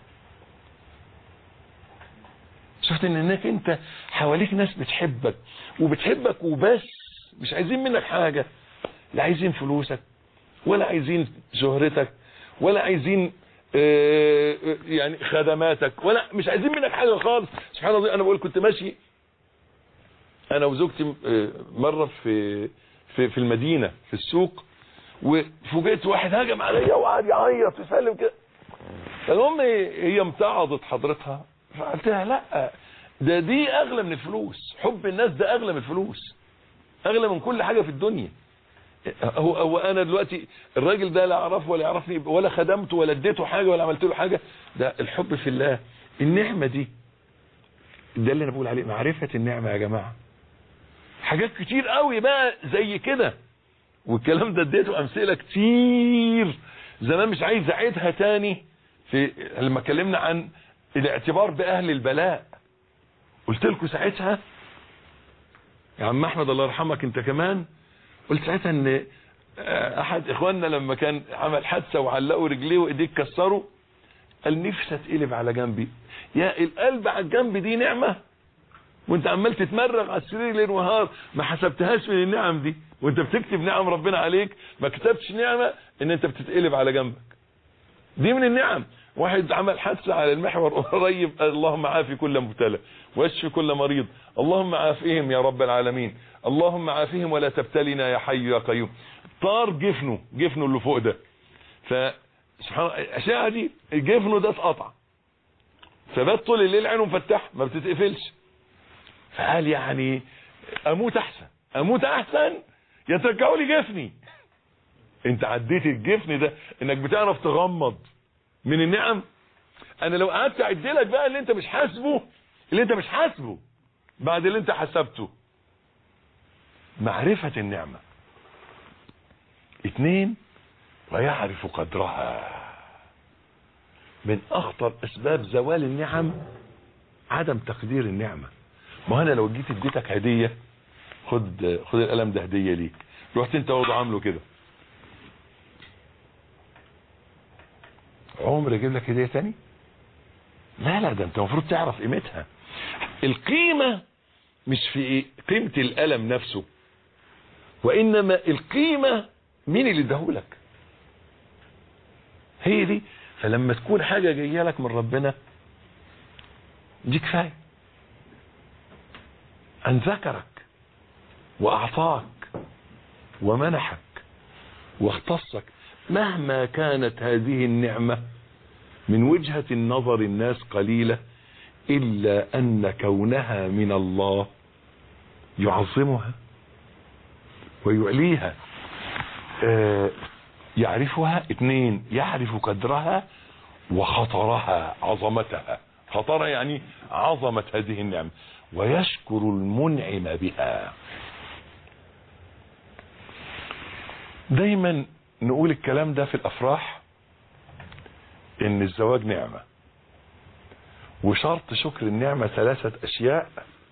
شفت انك انت حواليك ناس بتحبك وبتحبك وبس، مش عايزين منك حاجة، لا عايزين فلوسك ولا عايزين شهرتك ولا عايزين يعني خدماتك، ولا مش عايزين منك حاجة خالص. سبحان الله، انا بقول كنت ماشي انا وزوجتي مرة في المدينة في السوق، وفوجئت واحد هجم عليا وقعد يعيط ويسلم كده. المهم هي امتعضت حضرتها، فقلت لها لا، دي اغلى من الفلوس. حب الناس ده اغلى من الفلوس، اغلى من كل حاجة في الدنيا. هو انا دلوقتي الراجل ده لا اعرفه ولا يعرفني ولا خدمته ولا اديته حاجة ولا عملت له حاجة، ده الحب في الله. النعمة دي ده اللي انا بقول عليه معرفة النعمة يا جماعة. حاجات كتير قوي بقى زي كده، والكلام ده اديته امثلة كتير زمان، مش عايز اعيدها تاني. لما اتكلمنا عن الاعتبار باهل البلاء قلت لكم ساعتها يا عم احمد الله يرحمك انت كمان، قلت ساعتها ان احد اخواننا لما كان عمل حادثه وعلقوا رجليه وايديه اتكسروا، قال نفسي اتقلب على جنبي. يا القلب على الجنب دي نعمه، وانت عمال تتمرغ على السرير ليل ونهار، ما حسبتهاش من النعم دي. وانت بتكتب نعم ربنا عليك ما كتبتش نعمه ان انت بتتقلب على جنبك، دي من النعم. واحد عمل حادثه على المحور قريب، اللهم عافي كل مبتلى واشفي كل مريض، اللهم عافيهم يا رب العالمين، اللهم عافيهم ولا تبتلنا يا حي يا قيوم. طار جفنه اللي فوق ده، فسبحان الله الاشعه دي جفنه ده اتقطع، فبات طول الليل عينه مفتحه ما بتتقفلش. فقال يعني اموت احسن يترجعوا لي جفني. انت عديت الجفن ده انك بتعرف تغمض من النعم. انا لو قعدت اعد لك بقى اللي انت مش حاسبه بعد اللي انت حسبته. معرفة النعمة. 2 ويعرف قدرها. من اخطر اسباب زوال النعم عدم تقدير النعمة. ما انا لو جيت اديتك هدية، خد القلم ده هدية ليك، رحت انت وضع عامله كده، عمر يجيب لك هدية تاني؟ لا ده انت المفروض تعرف قيمتها. القيمة مش في قيمة القلم نفسه، وانما القيمة مين اللي اداهولك، هي دي. فلما تكون حاجة جاية لك من ربنا دي كفاية ان ذكرك واعطاك ومنحك واختصك، مهما كانت هذه النعمة من وجهة النظر الناس قليلة، إلا أن كونها من الله يعظمها ويعليها. يعرفها. 2 يعرف قدرها وخطرها، عظمتها. خطرها يعني عظمة هذه النعمة، ويشكر المنعم بها. دايما نقول الكلام ده في الافراح، ان الزواج نعمة، وشرط شكر النعمة 3 اشياء: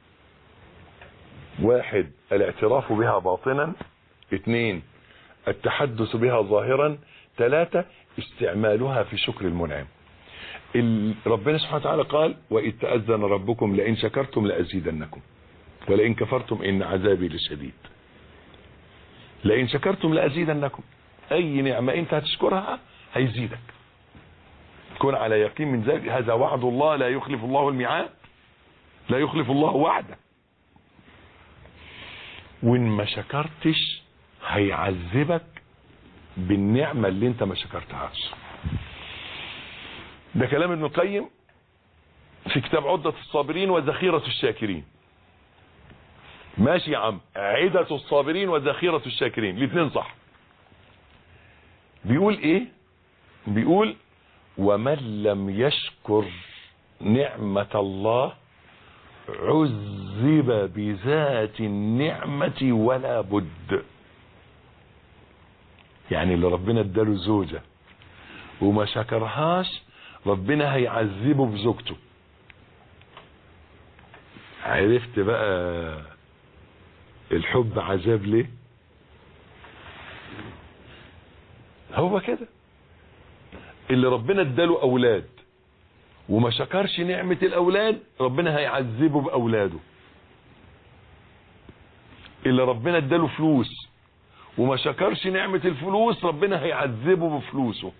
1 الاعتراف بها باطنا، 2 التحدث بها ظاهرا، 3 استعمالها في شكر المنعم. ربنا سبحانه وتعالى قال: وإذ تأذن ربكم لئن شكرتم لأزيدنكم ولئن كفرتم إن عذابي لشديد. لئن شكرتم لأزيدنكم، أي نعمة أنت هتشكرها هيزيدك. تكون على يقين من ذلك، هذا وعد الله لا يخلف الله الميعاد، لا يخلف الله وعده. وإن ما شكرتش هيعذبك بالنعمة اللي انت ما شكرتهاش. ده كلام ابن القيم في كتاب عدة الصابرين وذخيرة الشاكرين. ماشي يا عم، عدة الصابرين وذخيرة الشاكرين، الاثنين صح. بيقول ايه؟ بيقول: ومن لم يشكر نعمة الله عذب بذات النعمة ولا بد. يعني اللي ربنا اداله زوجة وما شكرهاش، ربنا هيعذبه بزوجته. عرفت بقى الحب عذاب ليه؟ هو كده. اللي ربنا اداله اولاد وما شكرش نعمة الاولاد، ربنا هيعذبه باولاده. اللي ربنا اداله فلوس وما شكرش نعمة الفلوس ربنا هيعذبه بفلوسه.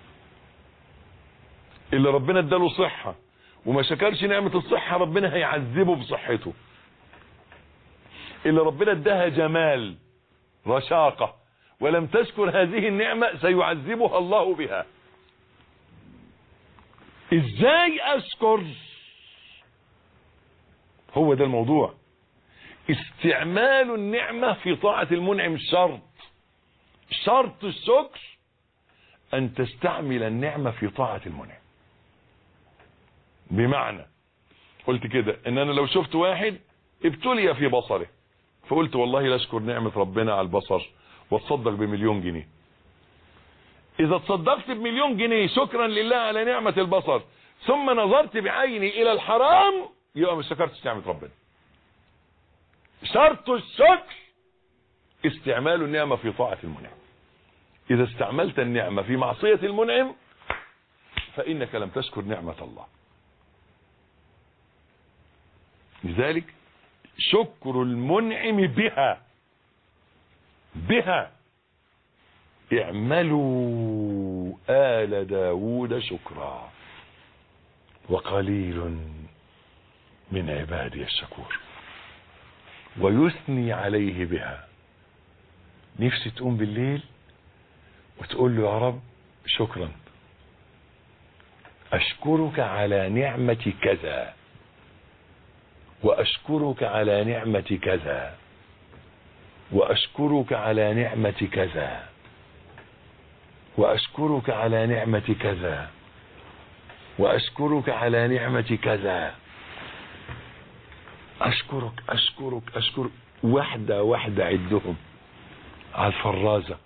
اللي ربنا اداله صحة وما شكرش نعمة الصحة ربنا هيعذبه بصحته. اللي ربنا اداها جمال رشاقة ولم تشكر هذه النعمة سيعذبها الله بها. ازاي اشكر؟ هو ده الموضوع. استعمال النعمة في طاعة المنعم شرط الشكر ان تستعمل النعمة في طاعة المنعم. بمعنى قلت كده ان انا لو شفت واحد ابتلي في بصره فقلت والله لا اشكر نعمة ربنا على البصر واتصدق ب1,000,000 جنيه. اذا تصدقت ب1,000,000 جنيه شكرا لله على نعمة البصر ثم نظرت بعيني الى الحرام يبقى ما شكرتش نعمة ربنا. شرط الشكر استعمال النعمة في طاعة المنعم. اذا استعملت النعمة في معصية المنعم فانك لم تشكر نعمة الله. لذلك شكر المنعم بها اعملوا آل داود شكرا وقليل من عبادي الشكور. ويثني عليه بها. نفسي تقوم بالليل وتقول له يا رب شكرا أشكرك على نعمة كذا وأشكرك على نعمة كذا وأشكرك على نعمة كذا وأشكرك على نعمة كذا وأشكرك على نعمة كذا. أشكرك واحدة واحدة عدهم على الفرازة.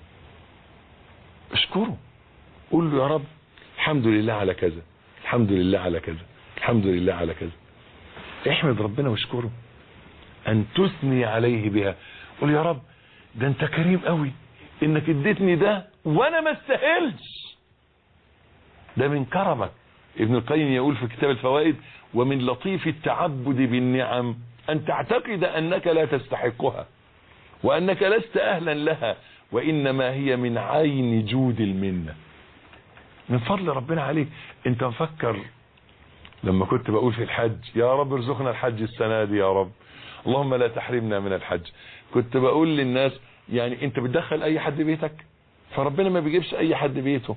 اشكره قول له يا رب الحمد لله على كذا الحمد لله على كذا الحمد لله على كذا. احمد ربنا واشكره. ان تثني عليه بها. قول يا رب ده انت كريم قوي انك اديتني ده وانا ما استاهلش. ده من كرمك. ابن القيم يقول في كتاب الفوائد ومن لطيف التعبد بالنعم ان تعتقد انك لا تستحقها وانك لست اهلا لها وانما هي من عين جود المنه. من فضل ربنا عليك. انت مفكر لما كنت بقول في الحج يا رب ارزقنا الحج السنة دي يا رب اللهم لا تحرمنا من الحج، كنت بقول للناس يعني انت بتدخل اي حد بيتك فربنا ما بيجيبش اي حد بيته.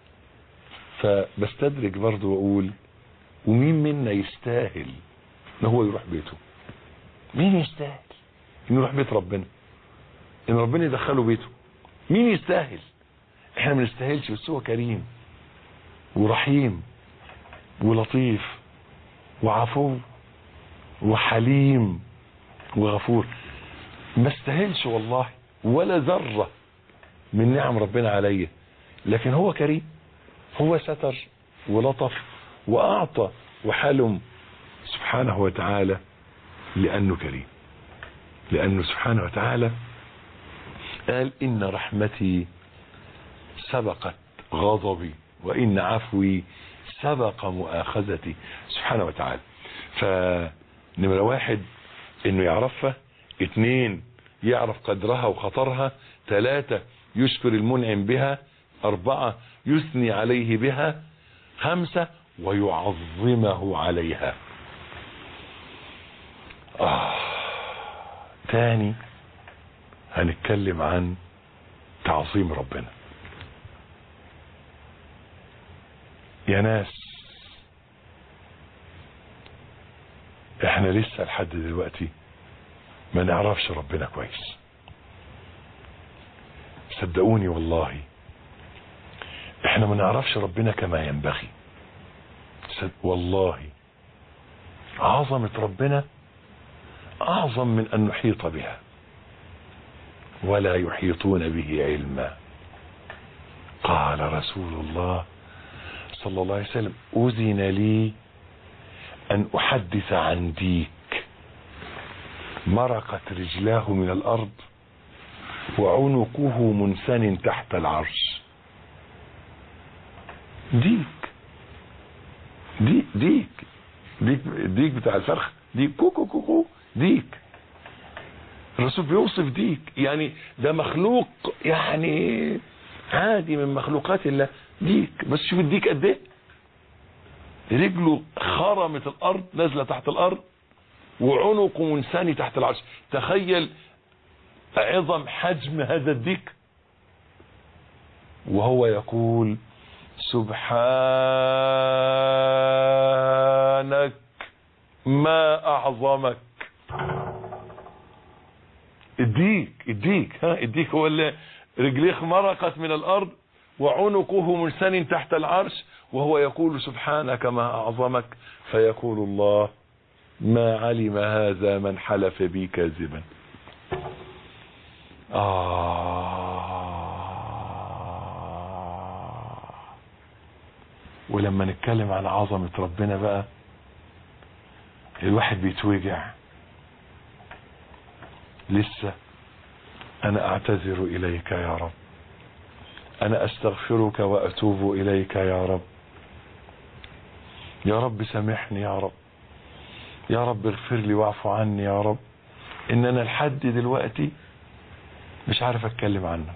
فبستدرج برضه واقول ومين منا يستاهل ان هو يروح بيته؟ مين يستاهل ان يروح بيت ربنا ان ربنا يدخله بيته؟ مين يستاهل؟ احنا ما نستاهلش بس هو كريم ورحيم ولطيف وعفو وحليم وغفور. ما استاهلش والله ولا ذرة من نعم ربنا عليا لكن هو كريم. هو ستر ولطف واعطى وحلم سبحانه وتعالى لانه كريم. لانه سبحانه وتعالى قال ان رحمتي سبقت غضبي وان عفوي سبق مؤاخذتي سبحانه وتعالى. فنمرة 1 انه يعرفها، 2 يعرف قدرها وخطرها، 3 يشكر المنعم بها، 4 يثني عليه بها، 5 ويعظمه عليها. تاني هنتكلم عن تعظيم ربنا. يا ناس احنا لسه لحد دلوقتي ما نعرفش ربنا كويس. صدقوني والله احنا ما نعرفش ربنا كما ينبغي. والله عظمة ربنا اعظم من ان نحيط بها ولا يحيطون به علما. قال رسول الله صلى الله عليه وسلم أذن لي أن أحدث عن ديك مرقت رجلاه من الأرض وعنقه منسن تحت العرش. ديك بتاع الفرخ، ديك كوكو كوكو، ديك الرسول بيوصف ديك، يعني ده مخلوق يعني عادي من مخلوقات الله، ديك. بس شوف الديك قد ايه، رجله خرمت الارض نازله تحت الارض، وعنقه منساني تحت العرش. تخيل عظم حجم هذا الديك، وهو يقول سبحانك ما اعظمك. الديك هو اللي رجليه مرقت من الارض وعنقه منسن تحت العرش، وهو يقول سبحانك ما اعظمك. فيقول الله ما علم هذا من حلف بي كاذبا. ولما نتكلم عن عظمة ربنا بقى الواحد بيتوجع. لسه انا اعتذر اليك يا رب، انا استغفرك واتوب اليك يا رب، يا رب سامحني يا رب، يا رب اغفر لي واعف عني يا رب، ان انا لحد دلوقتي مش عارف اتكلم عنك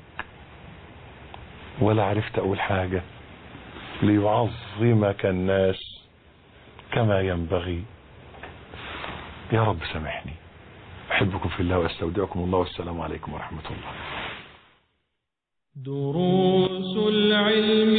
ولا عرفت اقول حاجة ليعظمك الناس كما ينبغي. يا رب سامحني. احبكم في الله واستودعكم الله، والسلام عليكم ورحمة الله. دروس العلم